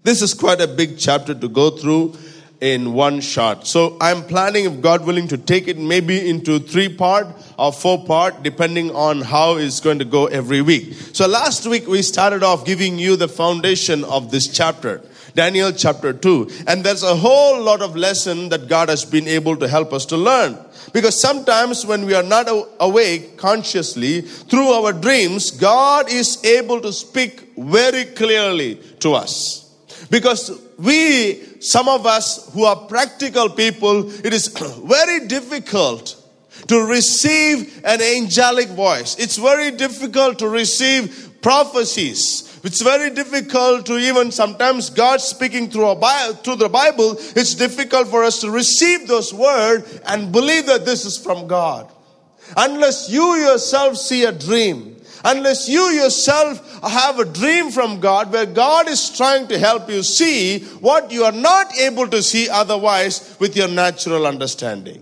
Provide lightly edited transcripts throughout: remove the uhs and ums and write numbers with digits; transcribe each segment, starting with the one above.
This is quite a big chapter to go through in one shot. So I'm planning, if God willing, to take it maybe into 3-part or 4-part, depending on how it's going to go every week. So last week we started off giving you the foundation of this chapter, Daniel chapter 2. And there's a whole lot of lesson that God has been able to help us to learn. Because sometimes when we are not awake consciously, through our dreams, God is able to speak very clearly to us. Because some of us who are practical people, it is very difficult to receive an angelic voice. It's very difficult to receive prophecies. It's very difficult to even sometimes God speaking through the Bible. It's difficult for us to receive those words and believe that this is from God. Unless you yourself see a dream. Unless you yourself have a dream from God where God is trying to help you see what you are not able to see otherwise with your natural understanding.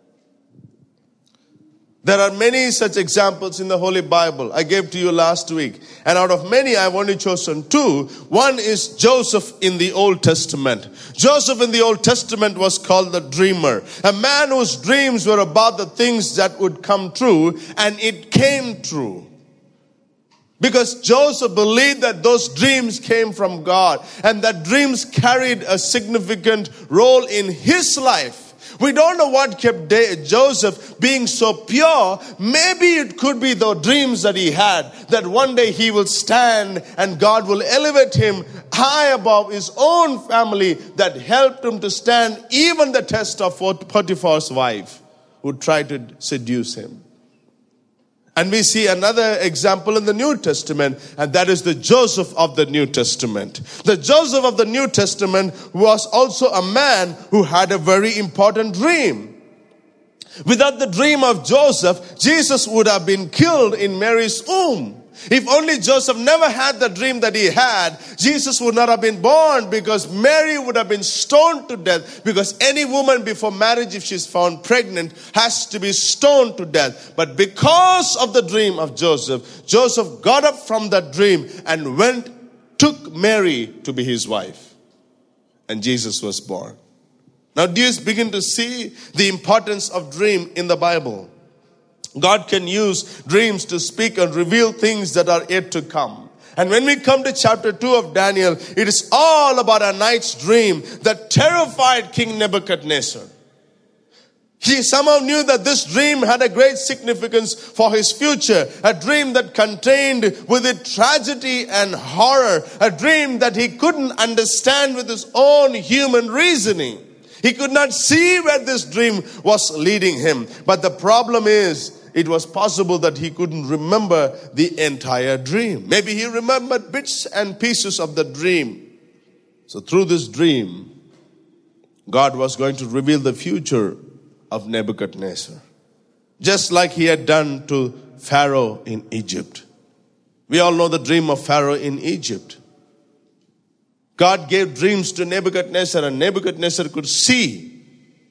There are many such examples in the Holy Bible. I gave to you last week. And out of many, I've only chosen 2. One is Joseph in the Old Testament. Joseph in the Old Testament was called the dreamer. A man whose dreams were about the things that would come true, and it came true. Because Joseph believed that those dreams came from God, and that dreams carried a significant role in his life. We don't know what kept Joseph being so pure. Maybe it could be the dreams that he had, that one day he will stand and God will elevate him high above his own family, that helped him to stand even the test of Potiphar's wife who tried to seduce him. And we see another example in the New Testament, and that is the Joseph of the New Testament. The Joseph of the New Testament was also a man who had a very important dream. Without the dream of Joseph, Jesus would have been killed in Mary's womb. If only Joseph never had the dream that he had, Jesus would not have been born, because Mary would have been stoned to death. Because any woman before marriage, if she's found pregnant, has to be stoned to death. But because of the dream of Joseph, Joseph got up from that dream and took Mary to be his wife. And Jesus was born. Now do you begin to see the importance of dream in the Bible? God can use dreams to speak and reveal things that are yet to come. And when we come to chapter 2 of Daniel, it is all about a night's dream that terrified King Nebuchadnezzar. He somehow knew that this dream had a great significance for his future. A dream that contained with it tragedy and horror. A dream that he couldn't understand with his own human reasoning. He could not see where this dream was leading him. But the problem is, it was possible that he couldn't remember the entire dream. Maybe he remembered bits and pieces of the dream. So through this dream, God was going to reveal the future of Nebuchadnezzar. Just like he had done to Pharaoh in Egypt. We all know the dream of Pharaoh in Egypt. God gave dreams to Nebuchadnezzar, and Nebuchadnezzar could see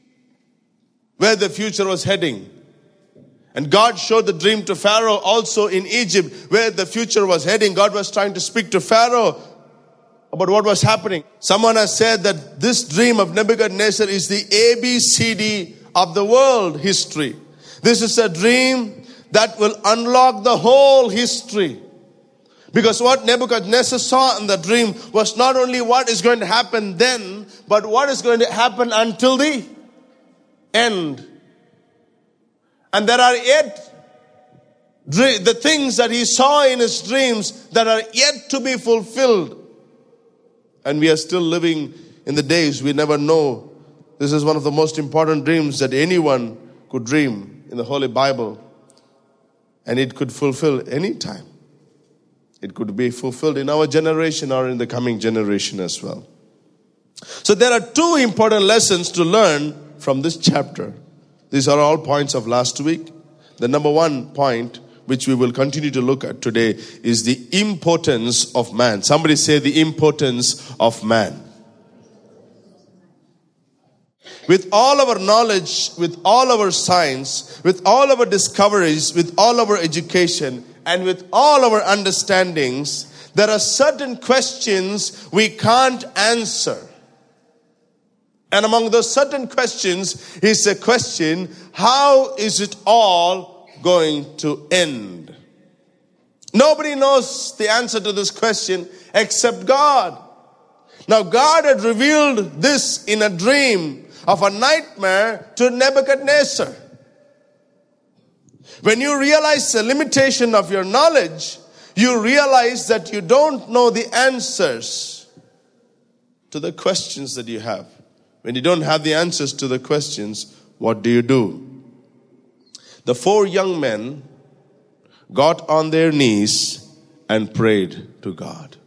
where the future was heading. And God showed the dream to Pharaoh also in Egypt, where the future was heading. God was trying to speak to Pharaoh about what was happening. Someone has said that this dream of Nebuchadnezzar is the ABCD of the world history. This is a dream that will unlock the whole history. Because what Nebuchadnezzar saw in the dream was not only what is going to happen then, but what is going to happen until the end. And there are yet the things that he saw in his dreams that are yet to be fulfilled. And we are still living in the days we never know. This is one of the most important dreams that anyone could dream in the Holy Bible. And it could fulfill any time. It could be fulfilled in our generation or in the coming generation as well. So there are 2 important lessons to learn from this chapter. These are all points of last week. The number 1 point, which we will continue to look at today, is the importance of man. Somebody say the importance of man. With all our knowledge, with all our science, with all our discoveries, with all our education, and with all our understandings, there are certain questions we can't answer. And among those certain questions is a question, how is it all going to end? Nobody knows the answer to this question except God. Now, God had revealed this in a dream of a nightmare to Nebuchadnezzar. When you realize the limitation of your knowledge, you realize that you don't know the answers to the questions that you have. When you don't have the answers to the questions, what do? The 4 young men got on their knees and prayed to God.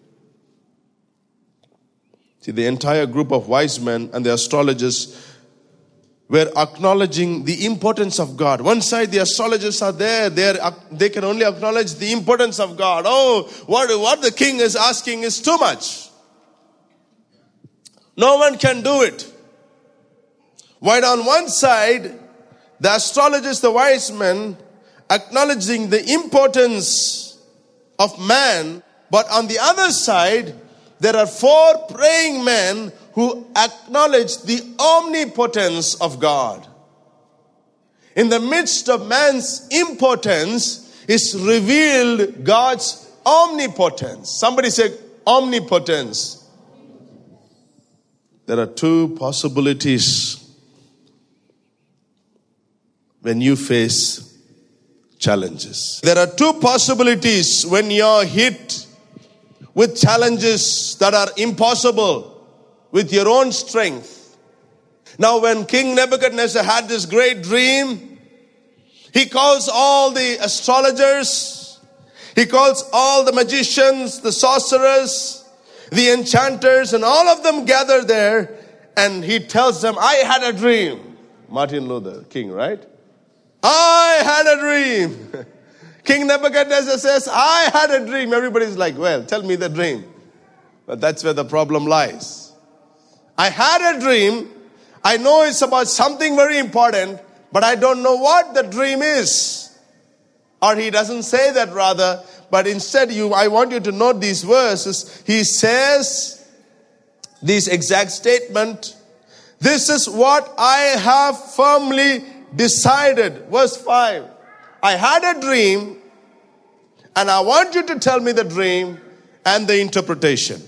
See, the entire group of wise men and the astrologers were acknowledging the importance of God. One side, the astrologers are there. They can only acknowledge the importance of God. Oh, what the king is asking is too much. No one can do it. While on one side, the astrologers, the wise men, acknowledging the importance of man, but on the other side, there are 4 praying men who acknowledge the omnipotence of God. In the midst of man's impotence is revealed God's omnipotence. Somebody say omnipotence. There are 2 possibilities when you face challenges. There are 2 possibilities when you're hit with challenges that are impossible with your own strength. Now, when King Nebuchadnezzar had this great dream, he calls all the astrologers, he calls all the magicians, the sorcerers, the enchanters, and all of them gather there, and he tells them, I had a dream. Martin Luther King, right? I had a dream. King Nebuchadnezzar says, I had a dream. Everybody's like, well, tell me the dream. But that's where the problem lies. I had a dream. I know it's about something very important, but I don't know what the dream is. Or he doesn't say that rather, but instead I want you to note these verses. He says this exact statement. This is what I have firmly decided. Verse 5. I had a dream, and I want you to tell me the dream and the interpretation.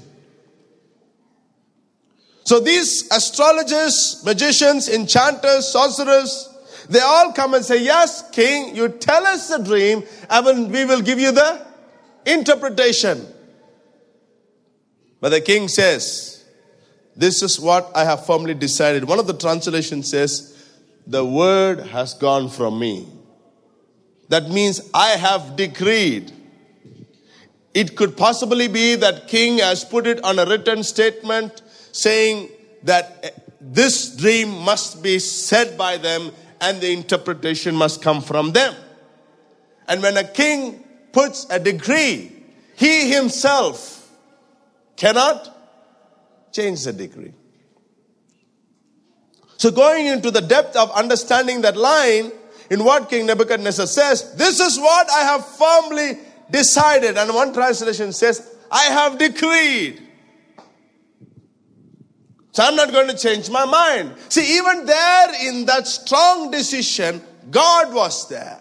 So these astrologers, magicians, enchanters, sorcerers, they all come and say, yes, king, you tell us the dream, and we will give you the interpretation. But the king says, this is what I have firmly decided. One of the translations says, the word has gone from me. That means I have decreed. It could possibly be that king has put it on a written statement saying that this dream must be said by them and the interpretation must come from them. And when a king puts a decree, he himself cannot change the decree. So going into the depth of understanding that line, in what King Nebuchadnezzar says, this is what I have firmly decided. And one translation says, I have decreed. So I'm not going to change my mind. See, even there in that strong decision, God was there.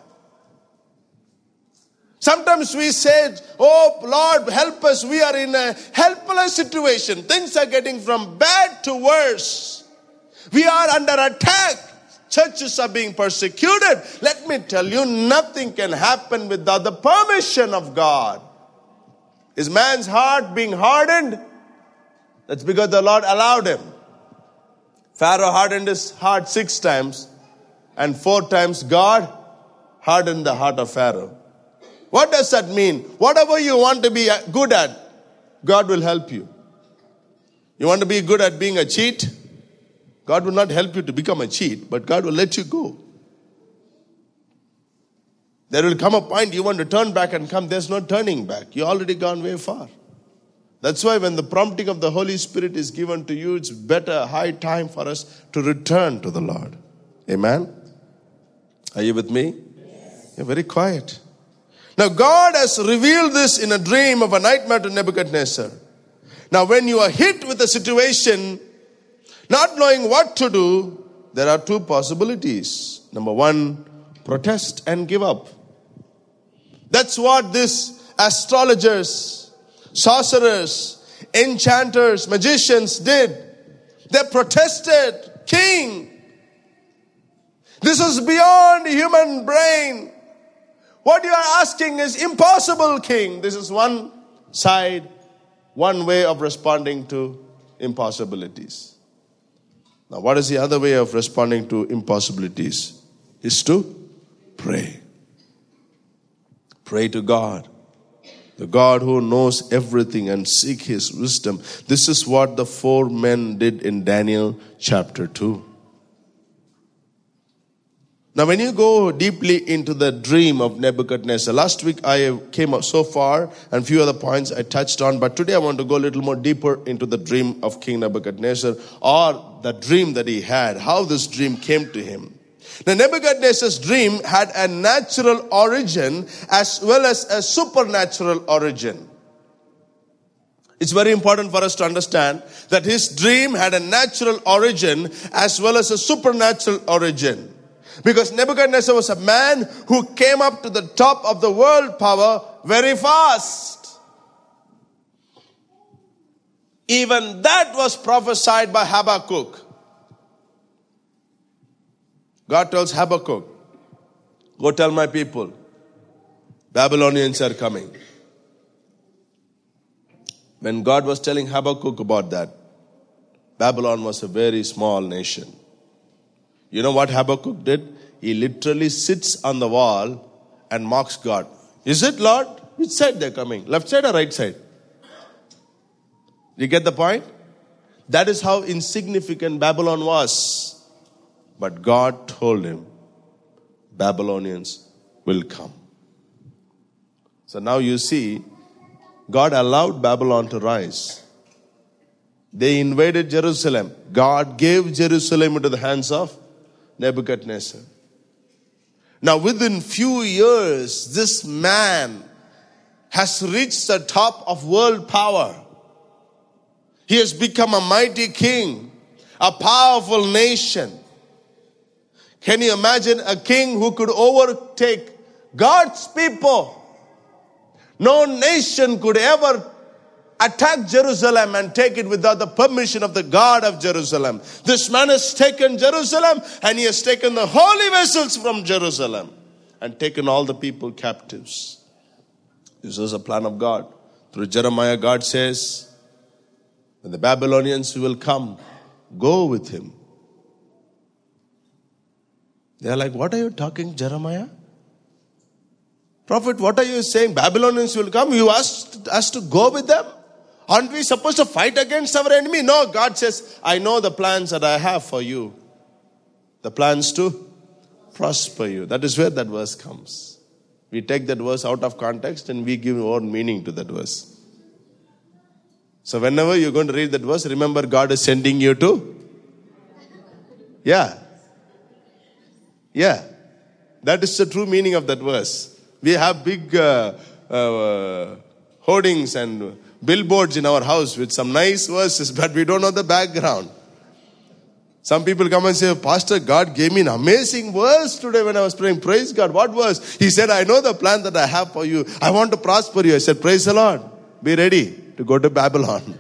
Sometimes we say, oh Lord, help us. We are in a helpless situation. Things are getting from bad to worse. We are under attack. Churches are being persecuted. Let me tell you, nothing can happen without the permission of God. Is man's heart being hardened? That's because the Lord allowed him. Pharaoh hardened his heart 6 times, and 4 times God hardened the heart of Pharaoh. What does that mean? Whatever you want to be good at, God will help you. You want to be good at being a cheat? God will not help you to become a cheat, but God will let you go. There will come a point you want to turn back and come. There's no turning back. You've already gone way far. That's why when the prompting of the Holy Spirit is given to you, it's better, high time for us to return to the Lord. Amen? Are you with me? Yes. You're very quiet. Now God has revealed this in a dream of a nightmare to Nebuchadnezzar. Now when you are hit with a situation, not knowing what to do, there are two possibilities. Number one, protest and give up. That's what these astrologers, sorcerers, enchanters, magicians did. They protested, King, this is beyond human brain. What you are asking is impossible, King. This is one side, one way of responding to impossibilities. Now, what is the other way of responding to impossibilities? Is to pray. Pray to God. The God who knows everything, and seek His wisdom. This is what the 4 men did in Daniel chapter 2. Now when you go deeply into the dream of Nebuchadnezzar, last week I came up so far and few other points I touched on, but today I want to go a little more deeper into the dream of King Nebuchadnezzar, or the dream that he had, how this dream came to him. Now Nebuchadnezzar's dream had a natural origin as well as a supernatural origin. It's very important for us to understand that his dream had a natural origin as well as a supernatural origin. Because Nebuchadnezzar was a man who came up to the top of the world power very fast. Even that was prophesied by Habakkuk. God tells Habakkuk, go tell my people, Babylonians are coming. When God was telling Habakkuk about that, Babylon was a very small nation. You know what Habakkuk did? He literally sits on the wall and mocks God. Is it, Lord? Which side they're coming? Left side or right side? You get the point? That is how insignificant Babylon was. But God told him, Babylonians will come. So now you see, God allowed Babylon to rise. They invaded Jerusalem. God gave Jerusalem into the hands of Nebuchadnezzar. Now within few years, this man has reached the top of world power. He has become a mighty king, a powerful nation. Can you imagine a king who could overtake God's people? No nation could ever attack Jerusalem and take it without the permission of the God of Jerusalem. This man has taken Jerusalem, and he has taken the holy vessels from Jerusalem and taken all the people captives. This was a plan of God. Through Jeremiah, God says, when the Babylonians will come, go with him. They are like, what are you talking, Jeremiah? Prophet, what are you saying? Babylonians will come. You asked us to go with them? Aren't we supposed to fight against our enemy? No, God says, I know the plans that I have for you. The plans to prosper you. That is where that verse comes. We take that verse out of context and we give our own meaning to that verse. So whenever you're going to read that verse, remember God is sending you to? Yeah. That is the true meaning of that verse. We have big hoardings and billboards in our house with some nice verses, but we don't know the background. Some people come and say, Pastor, God gave me an amazing verse today when I was praying. Praise God. What verse? He said, I know the plan that I have for you. I want to prosper you. I said, praise the Lord. Be ready to go to Babylon.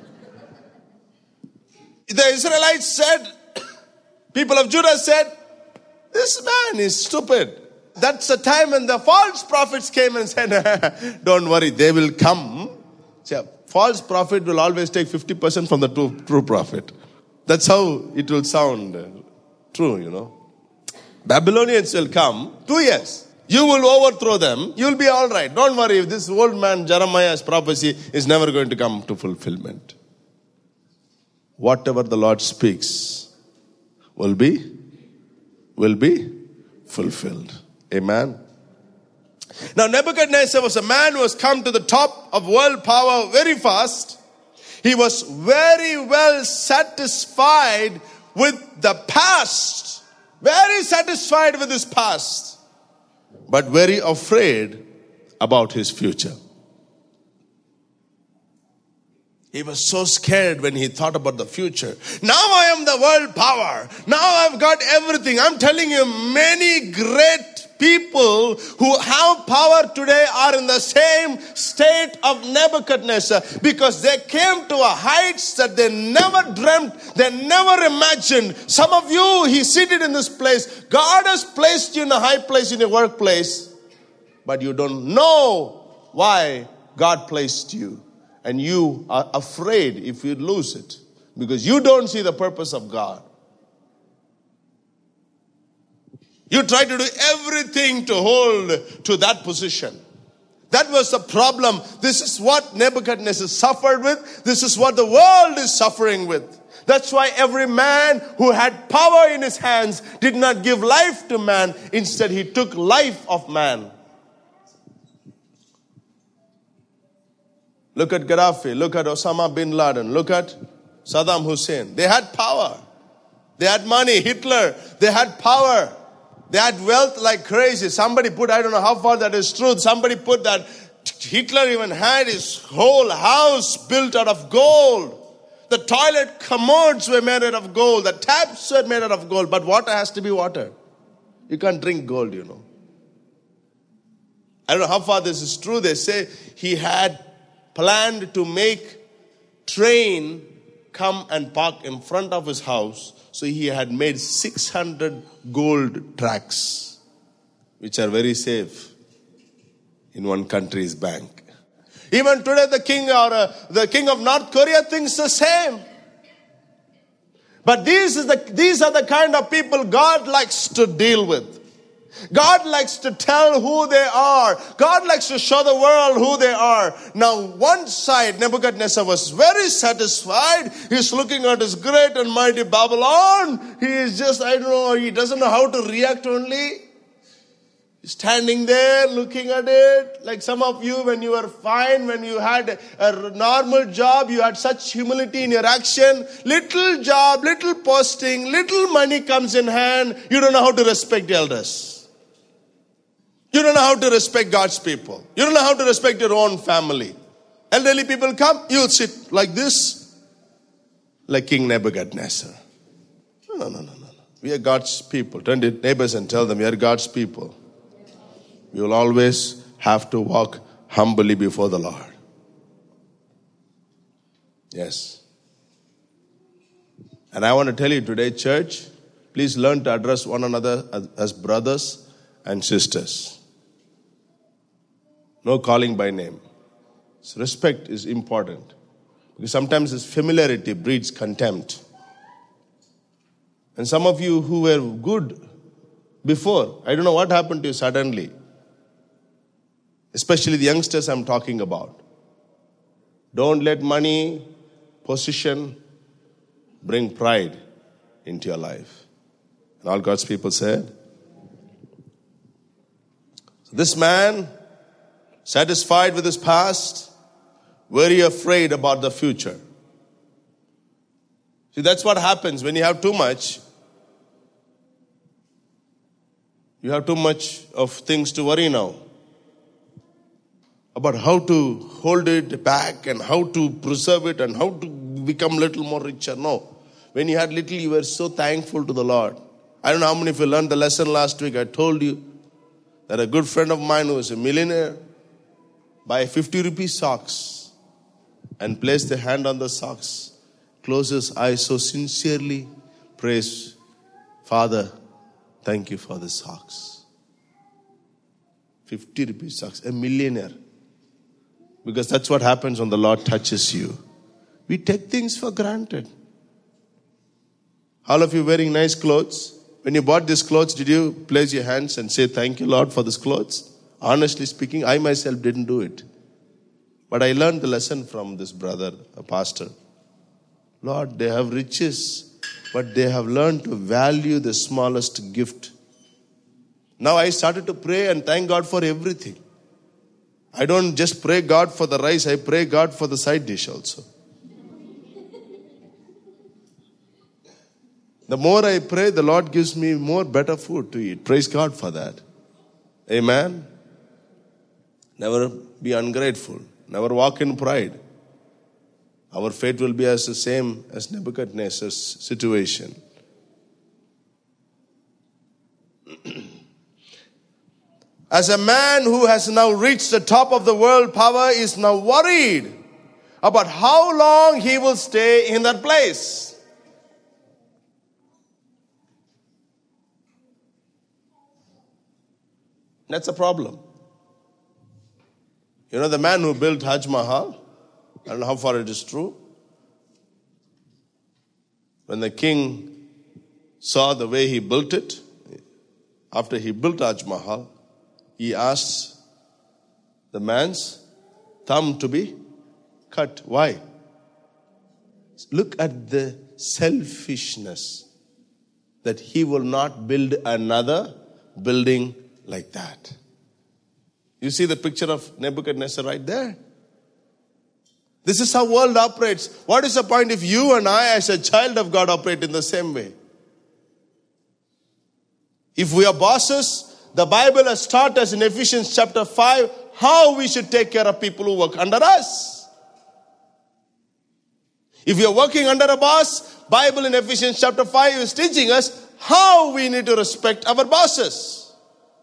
The Israelites said, people of Judah said, this man is stupid. That's the time when the false prophets came and said, don't worry, they will come. See, false prophet will always take 50% from the true prophet. That's how it will sound true, you know. Babylonians will come 2 years. You will overthrow them. You will be all right. Don't worry, if this old man Jeremiah's prophecy is never going to come to fulfillment. Whatever the Lord speaks will be fulfilled. Amen. Now Nebuchadnezzar was a man who has come to the top of world power very fast. He was very well satisfied with the past. Very satisfied with his past. But very afraid about his future. He was so scared when he thought about the future. Now I am the world power. Now I've got everything. I'm telling you, many great people who have power today are in the same state of Nebuchadnezzar, because they came to a heights that they never dreamt, they never imagined. Some of you, he's seated in this place. God has placed you in a high place in your workplace, but you don't know why God placed you. And you are afraid if you lose it, because you don't see the purpose of God. You try to do everything to hold to that position. That was the problem. This is what Nebuchadnezzar suffered with. This is what the world is suffering with. That's why every man who had power in his hands did not give life to man. Instead, he took life of man. Look at Gaddafi, look at Osama bin Laden, look at Saddam Hussein. They had power. They had money. Hitler, they had power. They had wealth like crazy. Somebody put, I don't know how far that is true, somebody put that Hitler even had his whole house built out of gold. The toilet commodes were made out of gold. The taps were made out of gold. But water has to be water. You can't drink gold, you know. I don't know how far this is true. They say he had planned to make train come and park in front of his house. So he had made 600 gold tracks, which are very safe in one country's bank. Even today the king of North Korea thinks the same. But these are the kind of people God likes to deal with. God likes to tell who they are. God likes to show the world who they are. Now, one side, Nebuchadnezzar was very satisfied. He's looking at his great and mighty Babylon. He is just, he doesn't know how to react only. He's standing there looking at it. Like some of you, when you were fine, when you had a normal job, you had such humility in your action. Little job, little posting, little money comes in hand. You don't know how to respect elders. You don't know how to respect God's people. You don't know how to respect your own family. Elderly people come, you'll sit like this, like King Nebuchadnezzar. No. We are God's people. Turn to neighbors and tell them, we are God's people. You will always have to walk humbly before the Lord. Yes. And I want to tell you today, church, please learn to address one another as brothers and sisters. No calling by name. So respect is important. Because sometimes this familiarity breeds contempt. And some of you who were good before, I don't know what happened to you suddenly. Especially the youngsters I'm talking about. Don't let money, position, bring pride into your life. And all God's people said. So this man, satisfied with his past, very afraid about the future. See, that's what happens when you have too much. You have too much of things to worry now. About how to hold it back and how to preserve it and how to become a little more richer. No. When you had little, you were so thankful to the Lord. I don't know how many of you learned the lesson last week. I told you that a good friend of mine who is a millionaire buy 50 rupee socks and place the hand on the socks, close his eyes so sincerely, praise, Father, thank you for the socks. 50 rupee socks, a millionaire. Because that's what happens when the Lord touches you. We take things for granted. All of you wearing nice clothes. When you bought these clothes, did you place your hands and say, thank you, Lord, for these clothes? Honestly speaking, I myself didn't do it. But I learned the lesson from this brother, a pastor. Lord, they have riches, but they have learned to value the smallest gift. Now I started to pray and thank God for everything. I don't just pray God for the rice, I pray God for the side dish also. The more I pray, the Lord gives me more better food to eat. Praise God for that. Amen. Never be ungrateful. Never walk in pride. Our fate will be as the same as Nebuchadnezzar's situation. As a man who has now reached the top of the world power is now worried about how long he will stay in that place. That's a problem. You know the man who built Taj Mahal? I don't know how far it is true. When the king saw the way he built it, after he built Taj Mahal, he asked the man's thumb to be cut. Why? Look at the selfishness that he will not build another building like that. You see the picture of Nebuchadnezzar right there? This is how world operates. What is the point if you and I as a child of God operate in the same way? If we are bosses, the Bible has taught us in Ephesians chapter 5 how we should take care of people who work under us. If you are working under a boss, Bible in Ephesians chapter 5 is teaching us how we need to respect our bosses.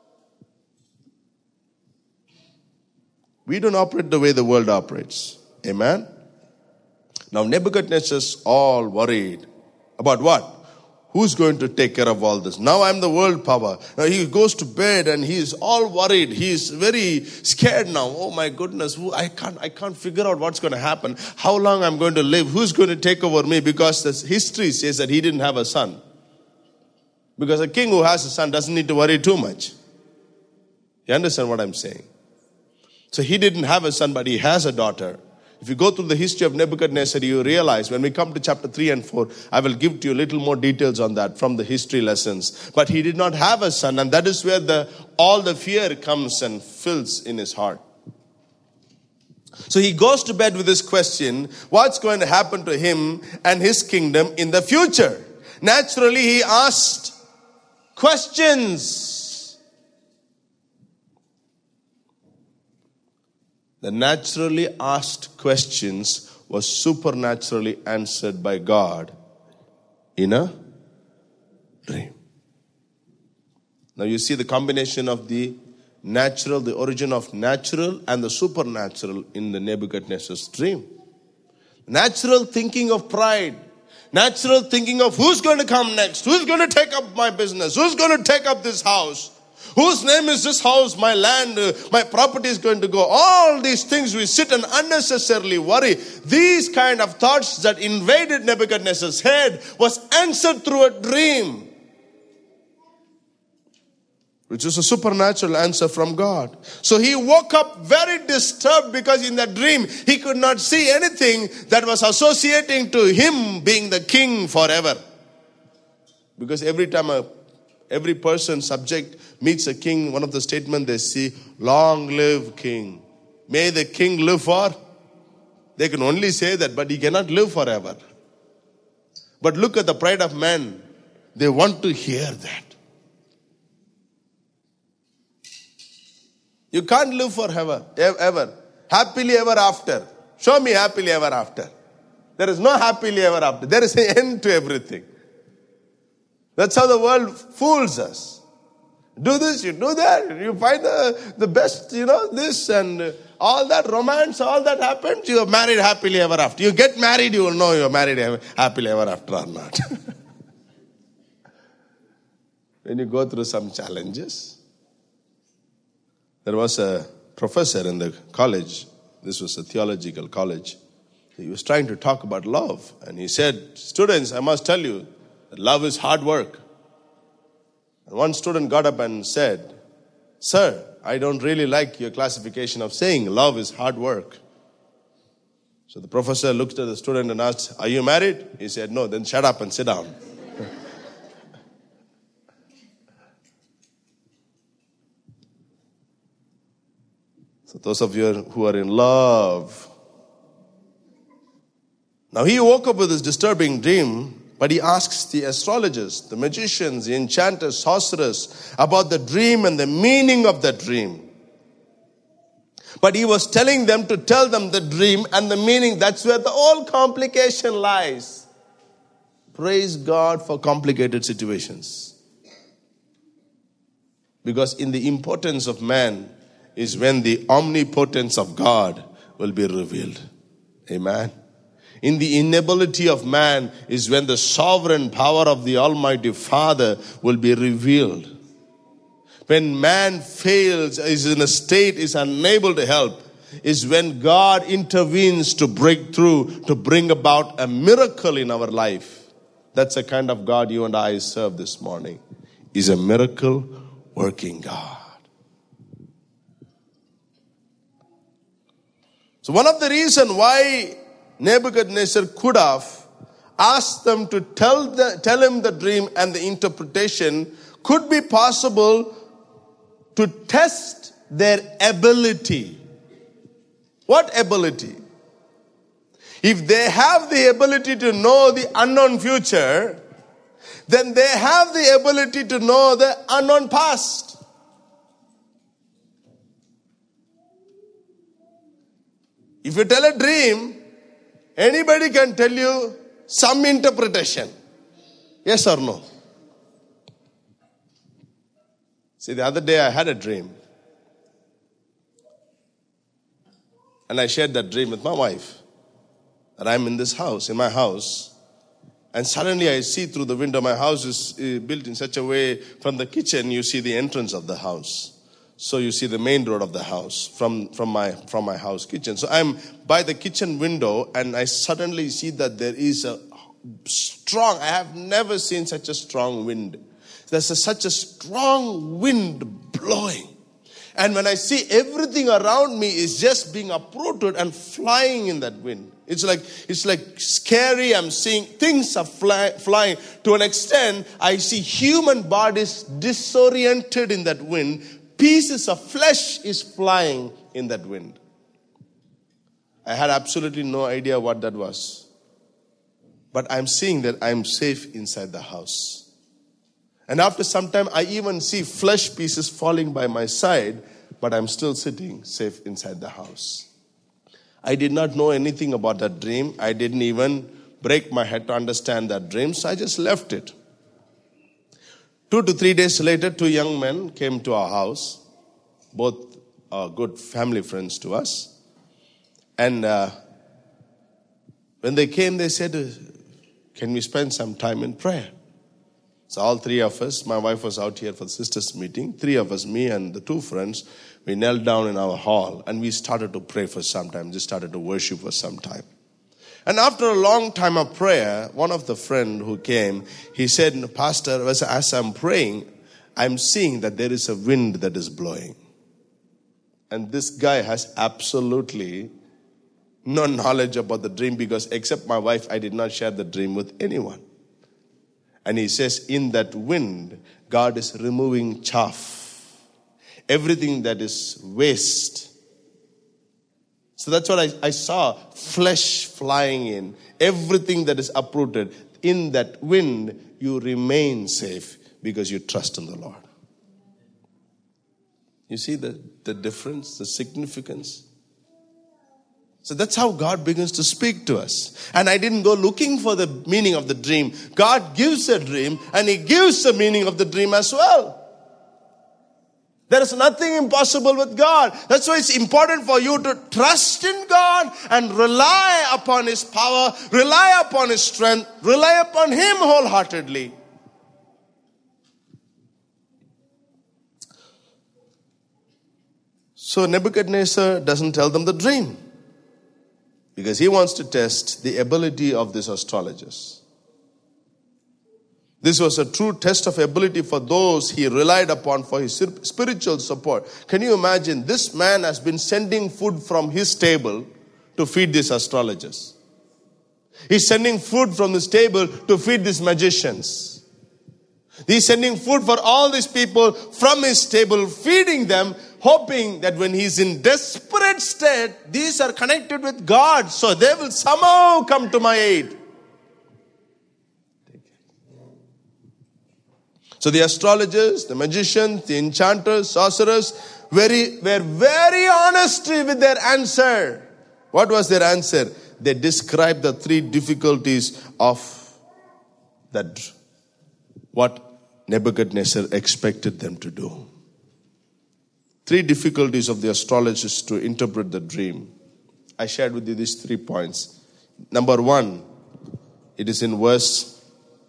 We don't operate the way the world operates. Amen? Now Nebuchadnezzar's all worried about what? Who's going to take care of all this? Now I'm the world power. Now he goes to bed and he's all worried. He's very scared now. Oh my goodness, I can't figure out what's going to happen. How long I'm going to live? Who's going to take over me? Because the history says that he didn't have a son. Because a king who has a son doesn't need to worry too much. You understand what I'm saying? So he didn't have a son, but he has a daughter. If you go through the history of Nebuchadnezzar, you realize when we come to chapter 3 and 4, I will give to you a little more details on that from the history lessons. But he did not have a son, and that is where all the fear comes and fills in his heart. So he goes to bed with this question, what's going to happen to him and his kingdom in the future? Naturally, he asked questions. The naturally asked questions was supernaturally answered by God in a dream. Now you see the combination of the natural, the origin of natural and the supernatural in the Nebuchadnezzar's dream. Natural thinking of pride. Natural thinking of who's going to come next? Who's going to take up my business? Who's going to take up this house? Whose name is this house, my land, my property is going to go? All these things we sit and unnecessarily worry. These kind of thoughts that invaded Nebuchadnezzar's head was answered through a dream, which is a supernatural answer from God. So he woke up very disturbed because in that dream he could not see anything that was associating to him being the king forever. Because every person subject meets a king, one of the statements they see, long live king. May the king live for. They can only say that, but he cannot live forever. But look at the pride of man. They want to hear that. You can't live forever, ever. Happily ever after. Show me happily ever after. There is no happily ever after. There is an end to everything. That's how the world fools us. Do this, you do that, you find the best, this and all that romance, all that happens, you are married happily ever after. You get married, you will know you are married happily ever after or not. When you go through some challenges, there was a professor in the college, this was a theological college, he was trying to talk about love, and he said, students, I must tell you, that love is hard work. And one student got up and said, sir, I don't really like your classification of saying love is hard work. So the professor looked at the student and asked, are you married? He said, no, then shut up and sit down. So those of you who are in love. Now he woke up with this disturbing dream. But he asks the astrologers, the magicians, the enchanters, sorcerers about the dream and the meaning of the dream. But he was telling them to tell them the dream and the meaning. That's where the whole complication lies. Praise God for complicated situations. Because in the importance of man is when the omnipotence of God will be revealed. Amen. In the inability of man is when the sovereign power of the Almighty Father will be revealed. When man fails, is in a state, is unable to help, is when God intervenes to break through, to bring about a miracle in our life. That's the kind of God you and I serve this morning. He's a miracle working God. So one of the reasons why Nebuchadnezzar could have asked them to tell him the dream and the interpretation could be possible to test their ability. What ability? If they have the ability to know the unknown future, then they have the ability to know the unknown past. If you tell a dream, anybody can tell you some interpretation. Yes or no? See, the other day I had a dream. And I shared that dream with my wife. That I'm in this house, in my house. And suddenly I see through the window, my house is built in such a way, from the kitchen you see the entrance of the house. So you see the main road of the house from my house kitchen. So I'm by the kitchen window and I suddenly see that there is a strong, I have never seen such a strong wind. There's such a strong wind blowing. And when I see everything around me is just being uprooted and flying in that wind. It's like scary. I'm seeing things are flying. To an extent, I see human bodies disoriented in that wind. Pieces of flesh is flying in that wind. I had absolutely no idea what that was. But I'm seeing that I'm safe inside the house. And after some time, I even see flesh pieces falling by my side, but I'm still sitting safe inside the house. I did not know anything about that dream. I didn't even break my head to understand that dream, so I just left it. 2 to 3 days later, 2 young men came to our house, both good family friends to us. And when they came, they said, can we spend some time in prayer? So all 3 of us, my wife was out here for the sisters meeting, 3 of us, me and the 2 friends, we knelt down in our hall and we started to pray for some time, just started to worship for some time. And after a long time of prayer, one of the friend who came, he said, Pastor, as I'm praying, I'm seeing that there is a wind that is blowing. And this guy has absolutely no knowledge about the dream because except my wife, I did not share the dream with anyone. And he says, in that wind, God is removing chaff. Everything that is waste. So that's what I saw. Flesh flying in. Everything that is uprooted. In that wind, you remain safe because you trust in the Lord. You see the difference, the significance? So that's how God begins to speak to us. And I didn't go looking for the meaning of the dream. God gives a dream and He gives the meaning of the dream as well. There is nothing impossible with God. That's why it's important for you to trust in God and rely upon His power, rely upon His strength, rely upon Him wholeheartedly. So Nebuchadnezzar doesn't tell them the dream because he wants to test the ability of these astrologers. This was a true test of ability for those he relied upon for his spiritual support. Can you imagine? This man has been sending food from his table to feed these astrologers. He's sending food from his table to feed these magicians. He's sending food for all these people from his table, feeding them, hoping that when he's in desperate state, these are connected with God, so they will somehow come to my aid. So the astrologers, the magicians, the enchanters, sorcerers were very honest with their answer. What was their answer? They described the three difficulties of that, what Nebuchadnezzar expected them to do. Three difficulties of the astrologers to interpret the dream. I shared with you these 3 points. Number 1, it is in verse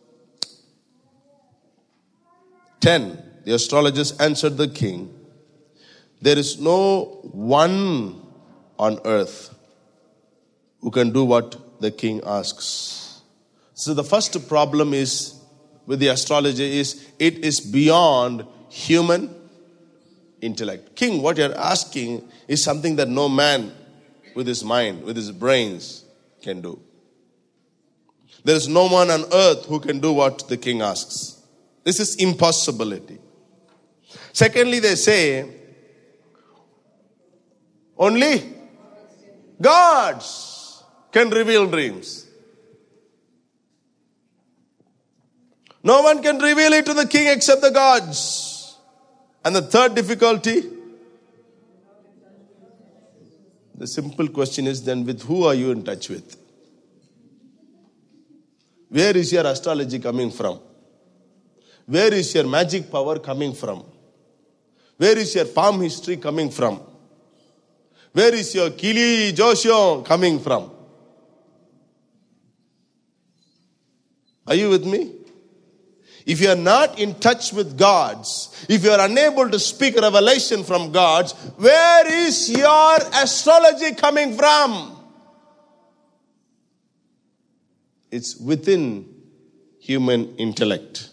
10. The astrologers answered the king, "There is no one on earth who can do what the king asks." So the first problem is with the astrology is it is beyond human intellect. King, what you're asking is something that no man with his mind, with his brains can do. There is no one on earth who can do what the king asks. This is impossibility. Secondly, they say, only gods can reveal dreams. No one can reveal it to the king except the gods. And the third difficulty, the simple question is then, with who are you in touch with? Where is your astrology coming from? Where is your magic power coming from? Where is your palm history coming from? Where is your Kili Joshua coming from? Are you with me? If you are not in touch with gods, if you are unable to speak revelation from gods, where is your astrology coming from? It's within human intellect.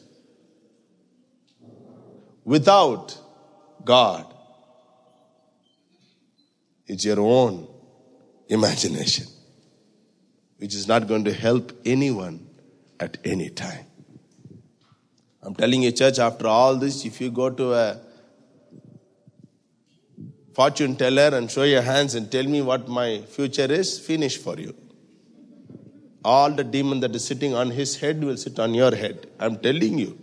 Without God, it's your own imagination, which is not going to help anyone at any time. I'm telling you, church, after all this, if you go to a fortune teller and show your hands and tell me what my future is, finish for you. All the demon that is sitting on his head will sit on your head. I'm telling you.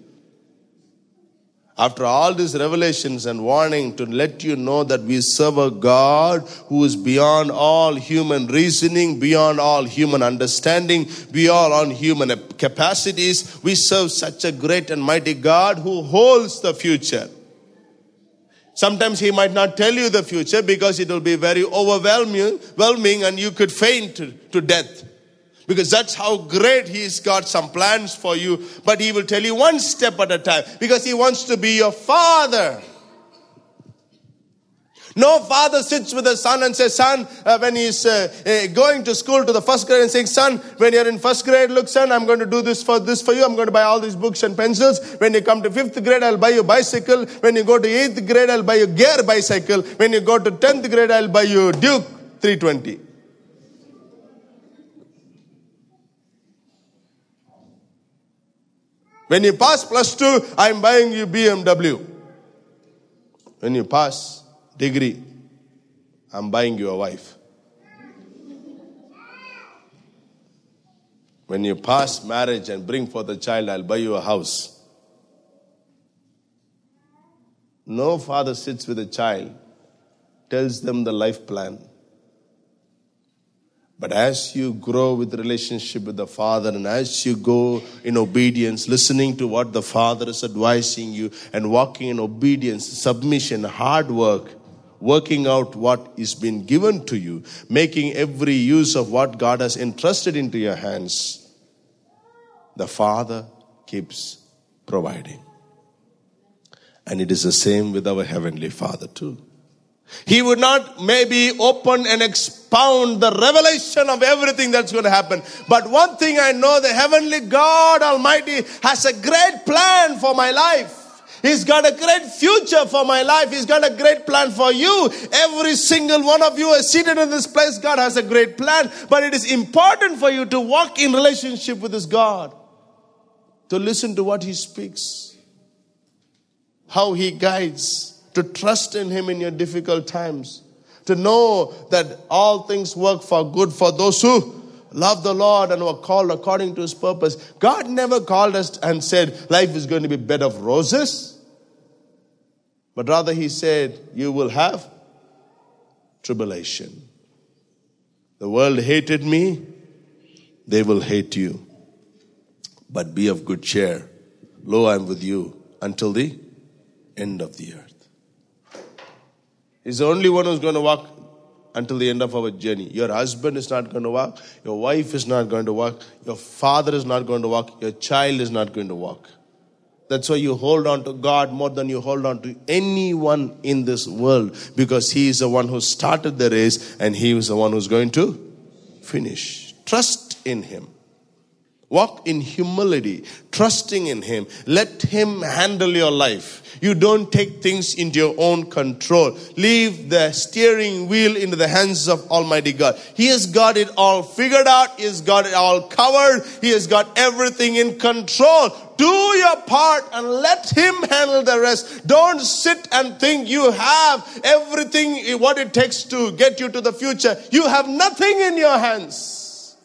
After all these revelations and warning to let you know that we serve a God who is beyond all human reasoning, beyond all human understanding, beyond all human capacities, we serve such a great and mighty God who holds the future. Sometimes he might not tell you the future because it will be very overwhelming and you could faint to death. Because that's how great he's got some plans for you. But he will tell you one step at a time. Because he wants to be your father. No father sits with a son and says, son, when he's going to school to the first grade and saying, son, when you're in first grade, look, son, I'm going to do this for you. I'm going to buy all these books and pencils. When you come to 5th grade, I'll buy you a bicycle. When you go to 8th grade, I'll buy you a gear bicycle. When you go to 10th grade, I'll buy you Duke 320. When you pass plus 2, I'm buying you BMW. When you pass degree, I'm buying you a wife. When you pass marriage and bring forth a child, I'll buy you a house. No father sits with a child, tells them the life plan. But as you grow with relationship with the Father and as you go in obedience, listening to what the Father is advising you and walking in obedience, submission, hard work, working out what is being given to you, making every use of what God has entrusted into your hands, the Father keeps providing. And it is the same with our Heavenly Father too. He would not maybe open and expound the revelation of everything that's going to happen. But one thing I know, the Heavenly God Almighty has a great plan for my life. He's got a great future for my life. He's got a great plan for you. Every single one of you is seated in this place. God has a great plan. But it is important for you to walk in relationship with this God. To listen to what He speaks. How He guides. To trust in Him in your difficult times. To know that all things work for good for those who love the Lord and who are called according to His purpose. God never called us and said, life is going to be a bed of roses. But rather He said, you will have tribulation. The world hated me, they will hate you. But be of good cheer. Lo, I am with you until the end of the earth. He's the only one who's going to walk until the end of our journey. Your husband is not going to walk. Your wife is not going to walk. Your father is not going to walk. Your child is not going to walk. That's why you hold on to God more than you hold on to anyone in this world. Because He is the one who started the race and He is the one who's going to finish. Trust in Him. Walk in humility, trusting in Him. Let Him handle your life. You don't take things into your own control. Leave the steering wheel into the hands of Almighty God. He has got it all figured out. He has got it all covered. He has got everything in control. Do your part and let Him handle the rest. Don't sit and think you have everything, what it takes to get you to the future. You have nothing in your hands.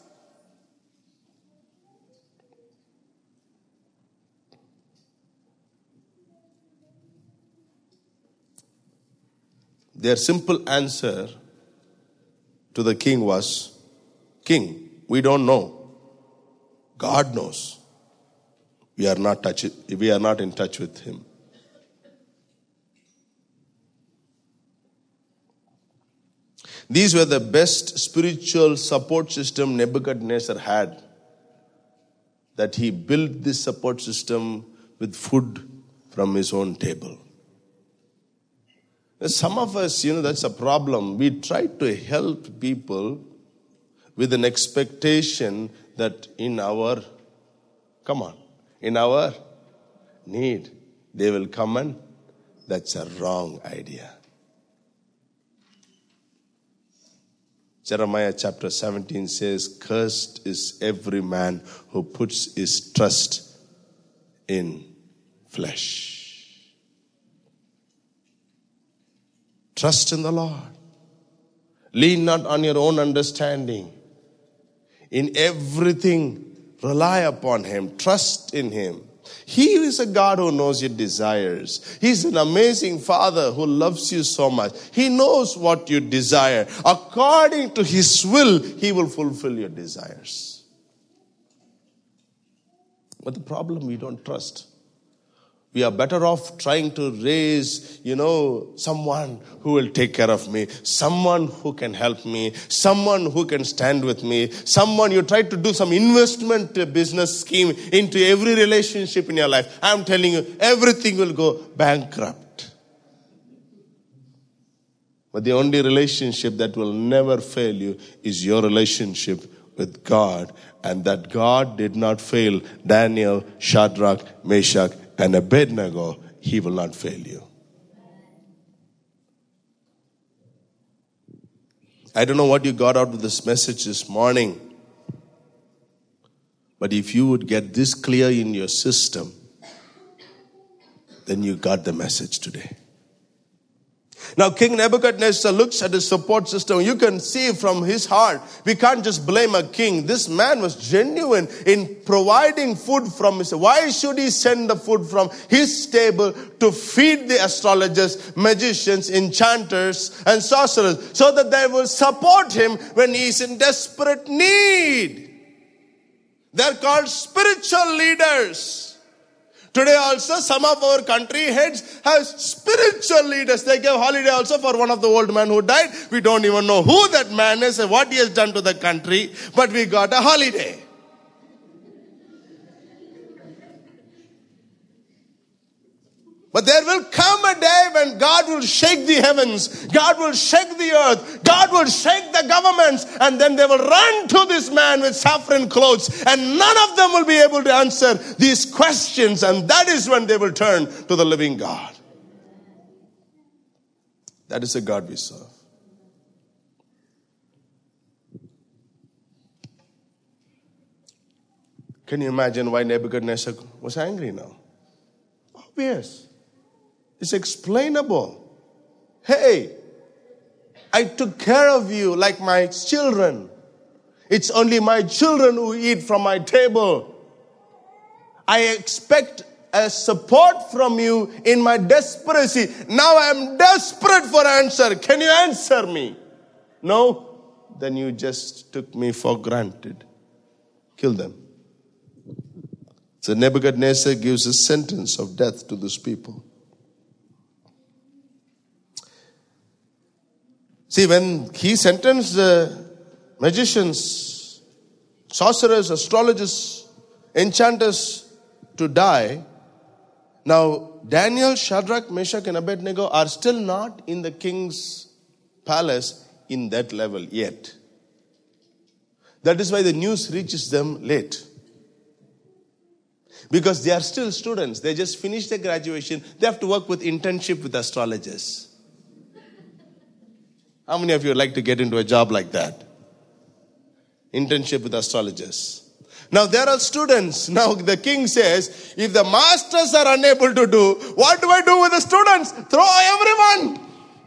Their simple answer to the king was, King, we don't know. God knows. We are not in touch with Him. These were the best spiritual support system Nebuchadnezzar had. That he built this support system with food from his own table. Some of us, that's a problem. We try to help people with an expectation that in our need, they will come and that's a wrong idea. Jeremiah chapter 17 says, cursed is every man who puts his trust in flesh. Trust in the Lord. Lean not on your own understanding. In everything, rely upon Him. Trust in Him. He is a God who knows your desires. He's an amazing Father who loves you so much. He knows what you desire. According to His will, He will fulfill your desires. But the problem, we don't trust. We are better off trying to raise, someone who will take care of me, someone who can help me, someone who can stand with me, someone you try to do some investment business scheme into every relationship in your life. I'm telling you, everything will go bankrupt. But the only relationship that will never fail you is your relationship with God. And that God did not fail Daniel, Shadrach, Meshach, and Abednego. He will not fail you. I don't know what you got out of this message this morning. But if you would get this clear in your system, then you got the message today. Now King Nebuchadnezzar looks at his support system. You can see from his heart. We can't just blame a king. This man was genuine in providing food from his. Why should he send the food from his table to feed the astrologers, magicians, enchanters, and sorcerers, so that they will support him when he is in desperate need? They're called spiritual leaders. Today also, some of our country heads have spiritual leaders. They gave holiday also for one of the old men who died. We don't even know who that man is and what he has done to the country. But we got a holiday. But there will come a day when God will shake the heavens. God will shake the earth. God will shake the governments. And then they will run to this man with saffron clothes. And none of them will be able to answer these questions. And that is when they will turn to the living God. That is the God we serve. Can you imagine why Nebuchadnezzar was angry now? Obvious. It's explainable. Hey, I took care of you like my children. It's only my children who eat from my table. I expect a support from you in my desperacy. Now I am desperate for answer. Can you answer me? No? Then you just took me for granted. Kill them. So Nebuchadnezzar gives a sentence of death to these people. See, when he sentenced the magicians, sorcerers, astrologers, enchanters to die, now Daniel, Shadrach, Meshach and Abednego are still not in the king's palace in that level yet. That is why the news reaches them late. Because they are still students. They just finished their graduation. They have to work with internship with astrologers. How many of you would like to get into a job like that? Internship with astrologers. Now there are students. Now the king says, if the masters are unable to do, what do I do with the students? Throw everyone.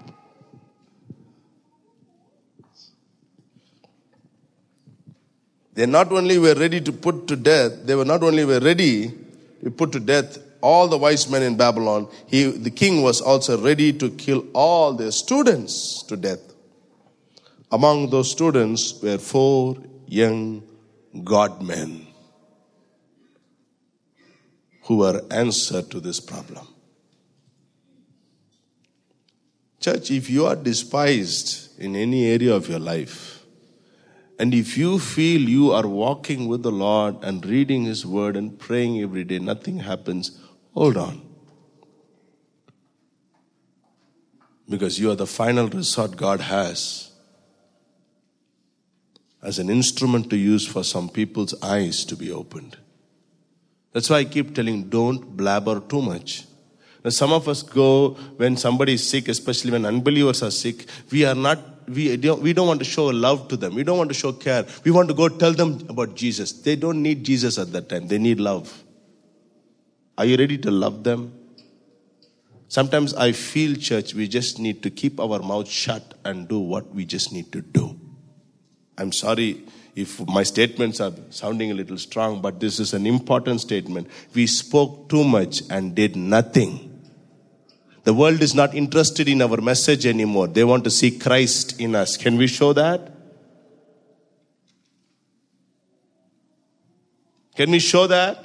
They not only were ready to put to death, to put to death all the wise men in Babylon. The king was also ready to kill all their students to death. Among those students were 4 young God men who were answer to this problem. Church, if you are despised in any area of your life, and if you feel you are walking with the Lord and reading His Word and praying every day, nothing happens, hold on. Because you are the final resort God has as an instrument to use for some people's eyes to be opened. That's why I keep telling, don't blabber too much. Now, some of us go when somebody is sick, especially when unbelievers are sick, we don't want to show love to them. We don't want to show care. We want to go tell them about Jesus. They don't need Jesus at that time. They need love. Are you ready to love them? Sometimes I feel, church, we just need to keep our mouth shut and do what we just need to do. I'm sorry if my statements are sounding a little strong, but this is an important statement. We spoke too much and did nothing. The world is not interested in our message anymore. They want to see Christ in us. Can we show that? Can we show that?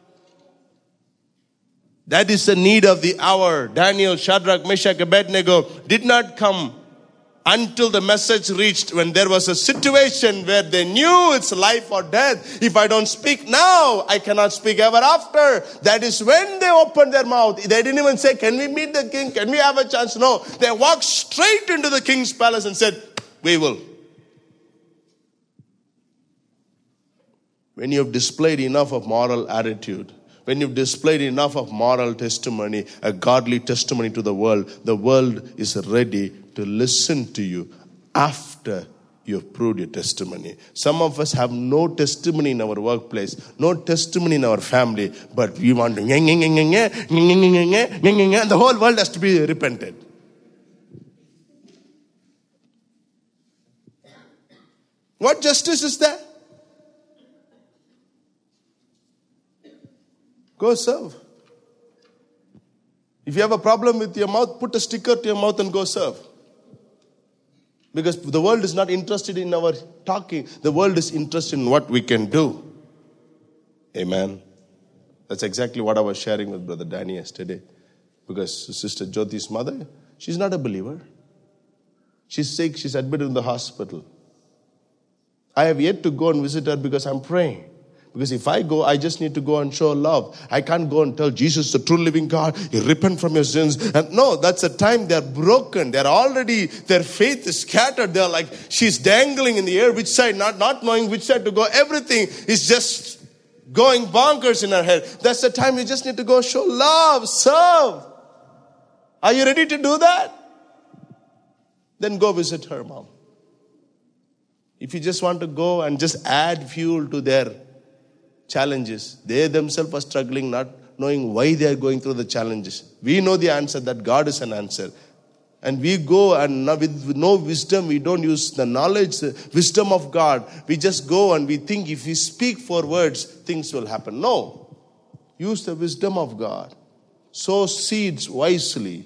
That is the need of the hour. Daniel, Shadrach, Meshach, Abednego did not come until the message reached when there was a situation where they knew it's life or death. If I don't speak now, I cannot speak ever after. That is when they opened their mouth. They didn't even say, can we meet the king? Can we have a chance? No. They walked straight into the king's palace and said, we will. When you have displayed enough of moral attitude, when you've displayed enough of moral testimony, a godly testimony to the world is ready to listen to you after you have proved your testimony. Some of us have no testimony in our workplace, no testimony in our family, but we want to, the whole world has to be repented. What justice is that? Go serve. If you have a problem with your mouth, put a sticker to your mouth and go serve. Because the world is not interested in our talking. The world is interested in what we can do. Amen. That's exactly what I was sharing with Brother Danny yesterday. Because Sister Jyoti's mother, she's not a believer. She's sick. She's admitted in the hospital. I have yet to go and visit her because I'm praying. Because if I go, I just need to go and show love. I can't go and tell Jesus is the true living God. You repent from your sins. And no, that's the time they're broken. They're already, their faith is scattered. They're like, she's dangling in the air. Which side? Not knowing which side to go. Everything is just going bonkers in her head. That's the time you just need to go show love, serve. Are you ready to do that? Then go visit her, mom. If you just want to go and just add fuel to their challenges. They themselves are struggling, not knowing why they are going through the challenges. We know the answer, that God is an answer. And we go and with no wisdom, we don't use the knowledge, the wisdom of God. We just go and we think if we speak 4 words, things will happen. No. Use the wisdom of God. Sow seeds wisely.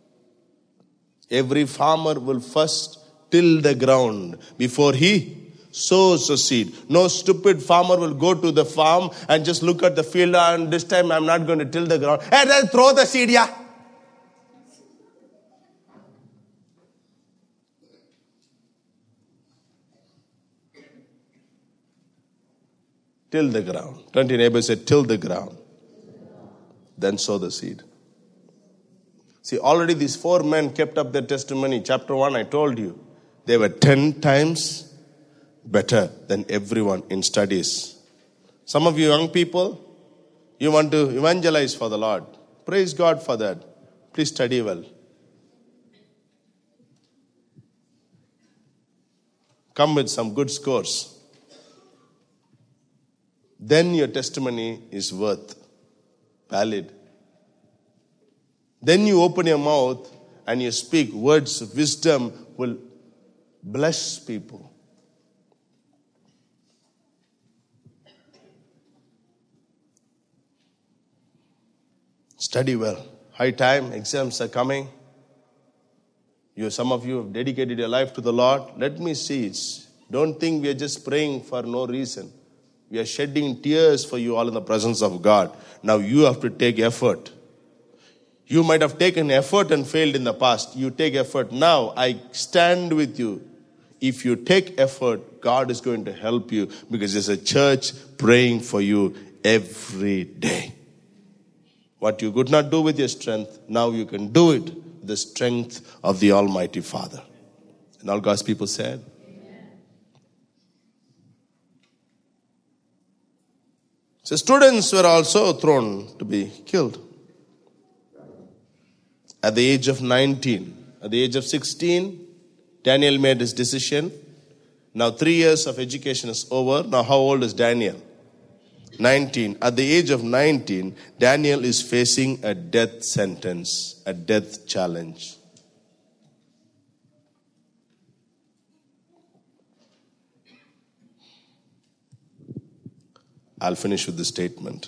Every farmer will first till the ground before he sows a seed. No stupid farmer will go to the farm and just look at the field and this time I'm not going to till the ground. And then throw the seed, yeah. Till the ground. 20 neighbors said, till the ground. Then sow the seed. See, already these 4 men kept up their testimony. Chapter 1, I told you. They were 10 times better than everyone in studies. Some of you young people, you want to evangelize for the Lord. Praise God for that. Please study well. Come with some good scores. Then your testimony is valid. Then you open your mouth and you speak words of wisdom will bless people. Study well. High time, exams are coming. Some of you have dedicated your life to the Lord. Let me see it. Don't think we are just praying for no reason. We are shedding tears for you all in the presence of God. Now you have to take effort. You might have taken effort and failed in the past. You take effort now. I stand with you. If you take effort, God is going to help you because there's a church praying for you every day. What you could not do with your strength, now you can do it with the strength of the Almighty Father. And all God's people said, so students were also thrown to be killed. At the age of 19, at the age of 16, Daniel made his decision. Now 3 years of education is over. Now how old is Daniel? 19. At the age of 19, Daniel is facing a death sentence, a death challenge. I'll finish with this statement.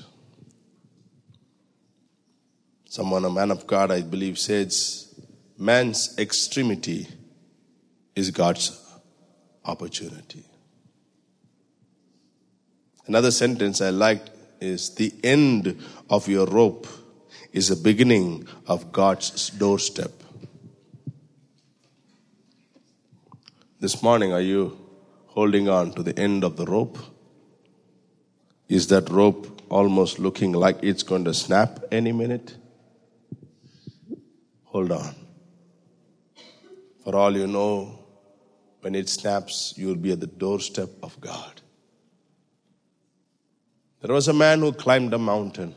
Someone, a man of God, I believe, says, man's extremity is God's opportunity. Another sentence I liked is, the end of your rope is the beginning of God's doorstep. This morning, are you holding on to the end of the rope? Is that rope almost looking like it's going to snap any minute? Hold on. For all you know, when it snaps, you will be at the doorstep of God. There was a man who climbed a mountain.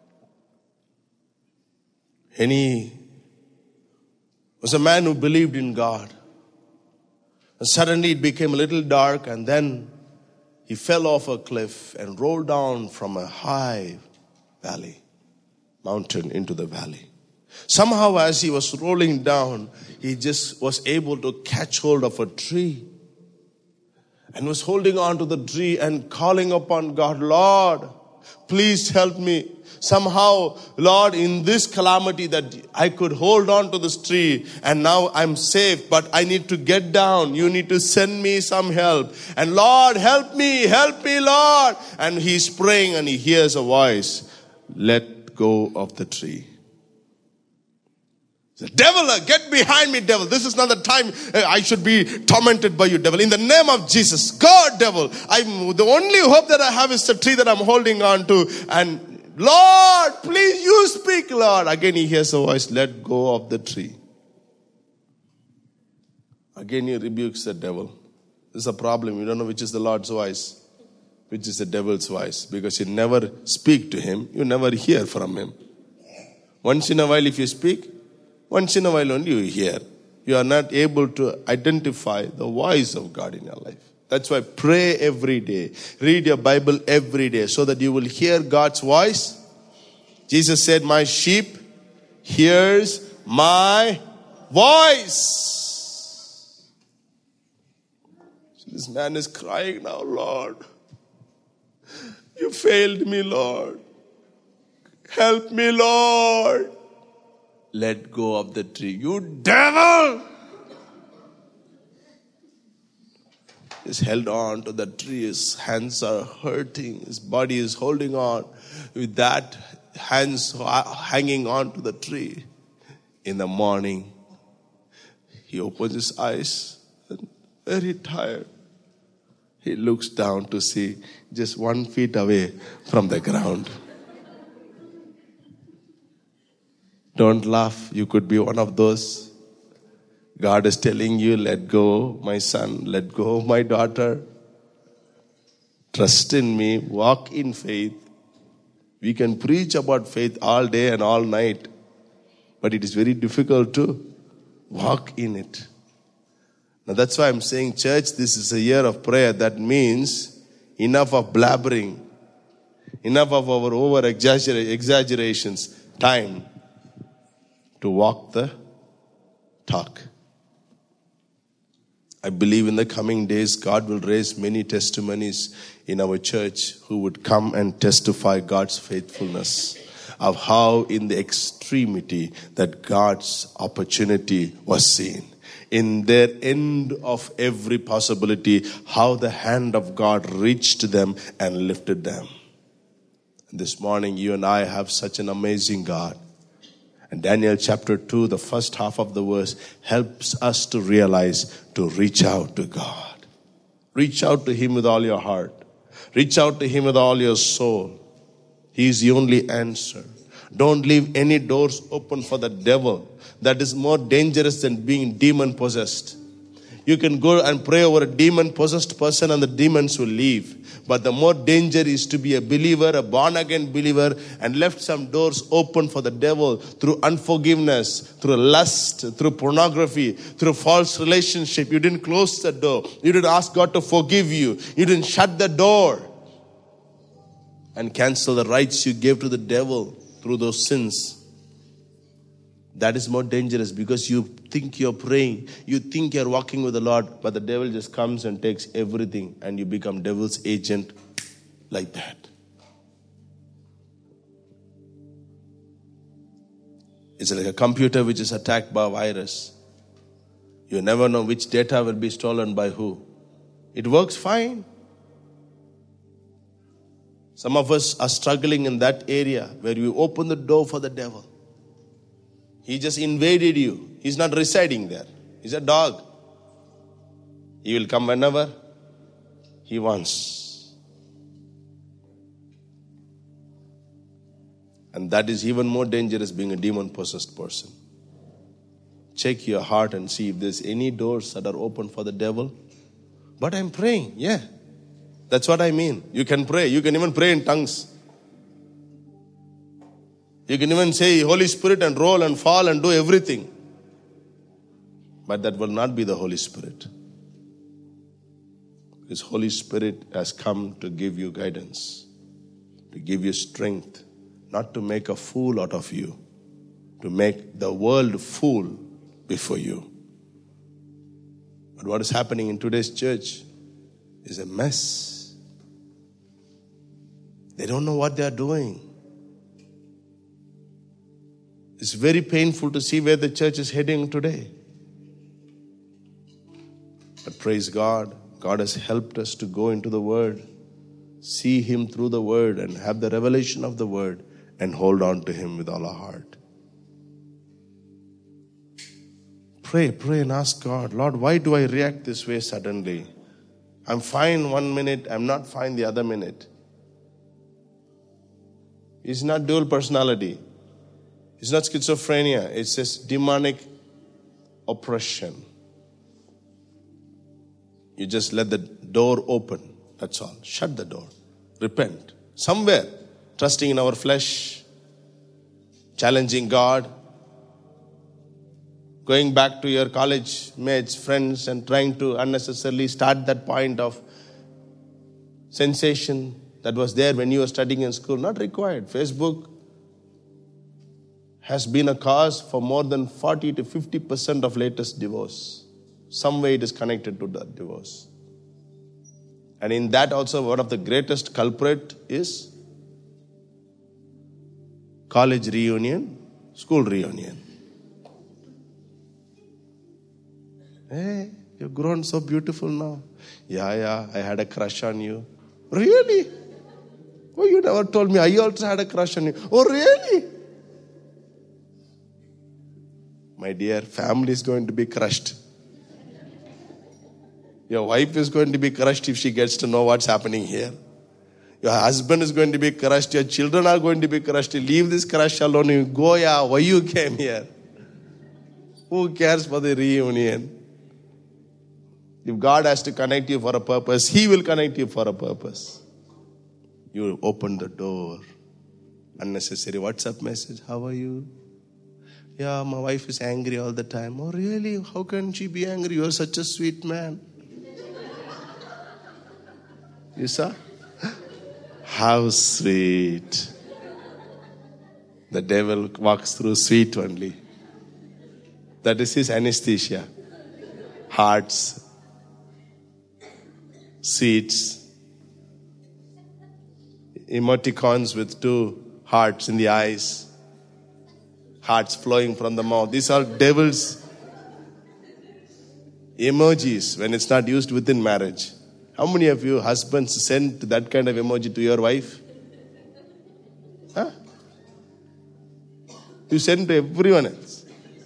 And he was a man who believed in God. And suddenly it became a little dark, and then he fell off a cliff and rolled down from a high mountain into the valley. Somehow as he was rolling down, he just was able to catch hold of a tree and was holding on to the tree and calling upon God, Lord, please help me. Somehow, Lord, in this calamity that I could hold on to this tree and now I'm safe, but I need to get down. You need to send me some help. And Lord, help me, Lord. And he's praying and he hears a voice, let go of the tree. The devil, get behind me, devil. This is not the time I should be tormented by you, devil. In the name of Jesus, God, devil. The only hope that I have is the tree that I'm holding on to. And Lord, please, you speak, Lord. Again, he hears a voice, let go of the tree. Again, he rebukes the devil. This is a problem. You don't know which is the Lord's voice, which is the devil's voice. Because you never speak to him. You never hear from him. Once in a while, if you speak, once in a while only you hear. You are not able to identify the voice of God in your life. That's why pray every day. Read your Bible every day so that you will hear God's voice. Jesus said, my sheep hears my voice. So this man is crying now, Lord. You failed me, Lord. Help me, Lord. Let go of the tree. You devil! He's held on to the tree. His hands are hurting. His body is holding on with that hands hanging on to the tree. In the morning, he opens his eyes and very tired. He looks down to see just 1 feet away from the ground. Don't laugh. You could be one of those. God is telling you, let go, my son, let go, my daughter. Trust in me, walk in faith. We can preach about faith all day and all night, but it is very difficult to walk in it. Now that's why I'm saying, church, this is a year of prayer. That means enough of blabbering, enough of our over exaggerations, time to walk the talk. I believe in the coming days, God will raise many testimonies in our church who would come and testify God's faithfulness, of how in the extremity that God's opportunity was seen. In their end of every possibility, how the hand of God reached them and lifted them. This morning, you and I have such an amazing God. And Daniel chapter 2, the first half of the verse, helps us to realize to reach out to God. Reach out to Him with all your heart. Reach out to Him with all your soul. He is the only answer. Don't leave any doors open for the devil. That is more dangerous than being demon-possessed. You can go and pray over a demon-possessed person and the demons will leave. But the more danger is to be a believer, a born-again believer, and left some doors open for the devil through unforgiveness, through lust, through pornography, through false relationship. You didn't close the door. You didn't ask God to forgive you. You didn't shut the door and cancel the rights you gave to the devil through those sins. That is more dangerous because you think you're praying, you think you're walking with the Lord, but the devil just comes and takes everything and you become devil's agent like that. It's like a computer which is attacked by a virus. You never know which data will be stolen by who. It works fine. Some of us are struggling in that area where you open the door for the devil. He just invaded you. He's not residing there. He's a dog. He will come whenever he wants. And that is even more dangerous being a demon-possessed person. Check your heart and see if there's any doors that are open for the devil. But I'm praying. Yeah. That's what I mean. You can pray. You can even pray in tongues. You can even say Holy Spirit and roll and fall and do everything. But that will not be the Holy Spirit. Because Holy Spirit has come to give you guidance, to give you strength, not to make a fool out of you, to make the world fool before you. But what is happening in today's church is a mess. They don't know what they are doing. It's very painful to see where the church is heading today. But praise God, God has helped us to go into the Word, see Him through the Word and have the revelation of the Word and hold on to Him with all our heart. Pray and ask God, Lord, why do I react this way suddenly? I'm fine 1 minute, I'm not fine the other minute. It's not dual personality. It's not schizophrenia. It's just demonic oppression. You just let the door open. That's all. Shut the door. Repent. Somewhere, trusting in our flesh, challenging God, going back to your college mates, friends, and trying to unnecessarily start that point of sensation that was there when you were studying in school. Not required. Facebook has been a cause for more than 40 to 50% of latest divorce. Some way it is connected to that divorce. And in that also, one of the greatest culprit is college reunion, school reunion. Hey, you've grown so beautiful now. Yeah, I had a crush on you. Really? Oh, you never told me. I also had a crush on you. Oh, really? My dear, family is going to be crushed. Your wife is going to be crushed if she gets to know what's happening here. Your husband is going to be crushed. Your children are going to be crushed. You leave this crush alone. You go, why you came here? Who cares for the reunion? If God has to connect you for a purpose, He will connect you for a purpose. You open the door. Unnecessary WhatsApp message. How are you? Yeah, my wife is angry all the time. Oh, really? How can she be angry? You are such a sweet man. You saw? How sweet. The devil walks through sweet only. That is his anesthesia. Hearts, sweets, emoticons with 2 hearts in the eyes, hearts flowing from the mouth. These are devil's emojis when it's not used within marriage. How many of you husbands send that kind of emoji to your wife? Huh? You send to everyone else.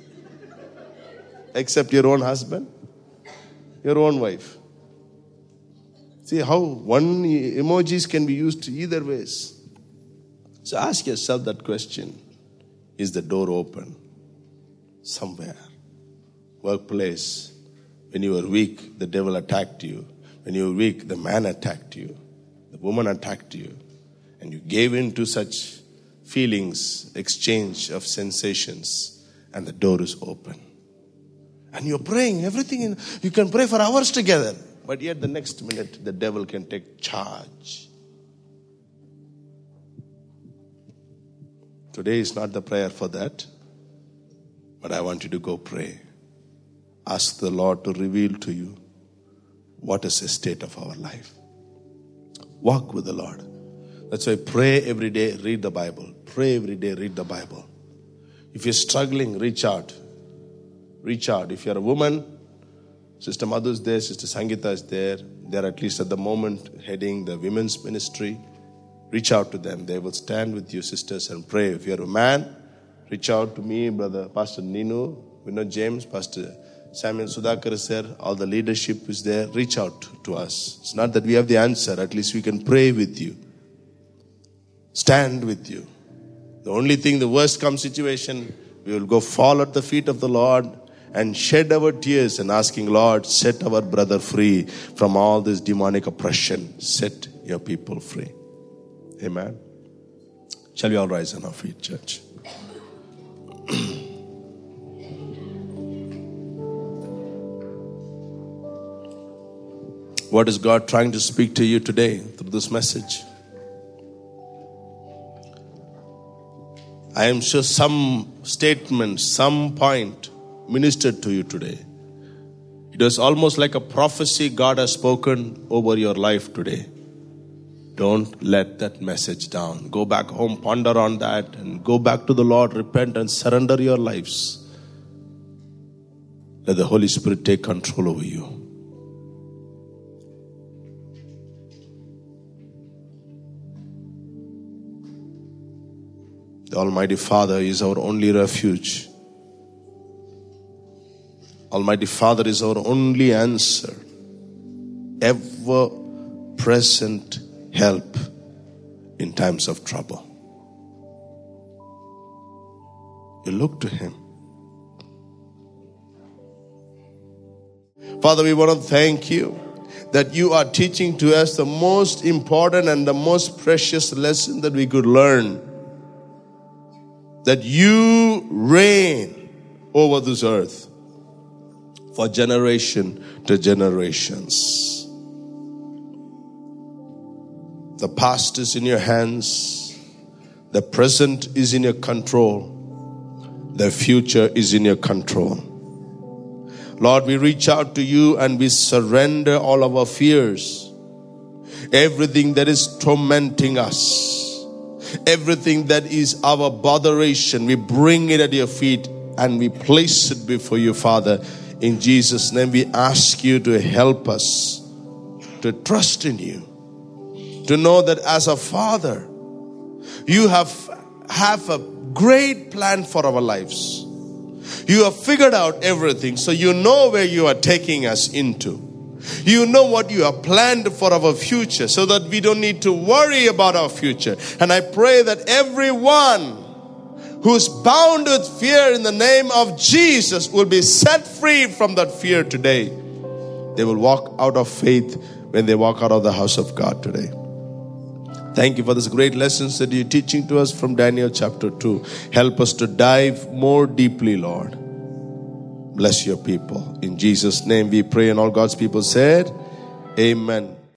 Except your own husband, your own wife. See how one emojis can be used either ways. So ask yourself that question. Is the door open? Somewhere. Workplace. When you were weak, the devil attacked you. When you were weak, the man attacked you. The woman attacked you. And you gave in to such feelings, exchange of sensations. And the door is open. And you're praying, everything. You can pray for hours together. But yet the next minute, the devil can take charge. Today is not the prayer for that. But I want you to go pray. Ask the Lord to reveal to you what is the state of our life. Walk with the Lord. That's why pray every day, read the Bible. Pray every day, read the Bible. If you're struggling, reach out. Reach out. If you're a woman, Sister Madhu is there, Sister Sangeeta is there. They're at least at the moment heading the women's ministry. Reach out to them. They will stand with you, sisters, and pray. If you're a man, reach out to me, Brother Pastor Ninu, Vinod James, Pastor Samuel Sudhakar is there. All the leadership is there. Reach out to us. It's not that we have the answer. At least we can pray with you. Stand with you. The only thing, the worst come situation, we will go fall at the feet of the Lord and shed our tears and asking, Lord, set our brother free from all this demonic oppression. Set your people free. Amen. Shall we all rise on our feet, church? What is God trying to speak to you today through this message? I am sure some statement, some point ministered to you today. It was almost like a prophecy God has spoken over your life today. Don't let that message down. Go back home, ponder on that, and go back to the Lord, repent and surrender your lives. Let the Holy Spirit take control over you. The Almighty Father is our only refuge. Almighty Father is our only answer. Ever present help in times of trouble. You look to Him. Father, we want to thank you that you are teaching to us the most important and the most precious lesson that we could learn. That you reign over this earth for generation to generations. The past is in your hands. The present is in your control. Their future is in your control. Lord, we reach out to you and we surrender all of our fears. Everything that is tormenting us, everything that is our botheration, we bring it at your feet and we place it before you, Father. In Jesus' name, we ask you to help us to trust in you, to know that as a Father, you have a great plan for our lives. You have figured out everything, so you know where you are taking us into. You know what you have planned for our future, so that we don't need to worry about our future. And I pray that everyone who's bound with fear in the name of Jesus will be set free from that fear today. They will walk out of faith when they walk out of the house of God today. Thank you for this great lessons that you're teaching to us from Daniel chapter 2. Help us to dive more deeply, Lord. Bless your people. In Jesus' name we pray, and all God's people said, Amen.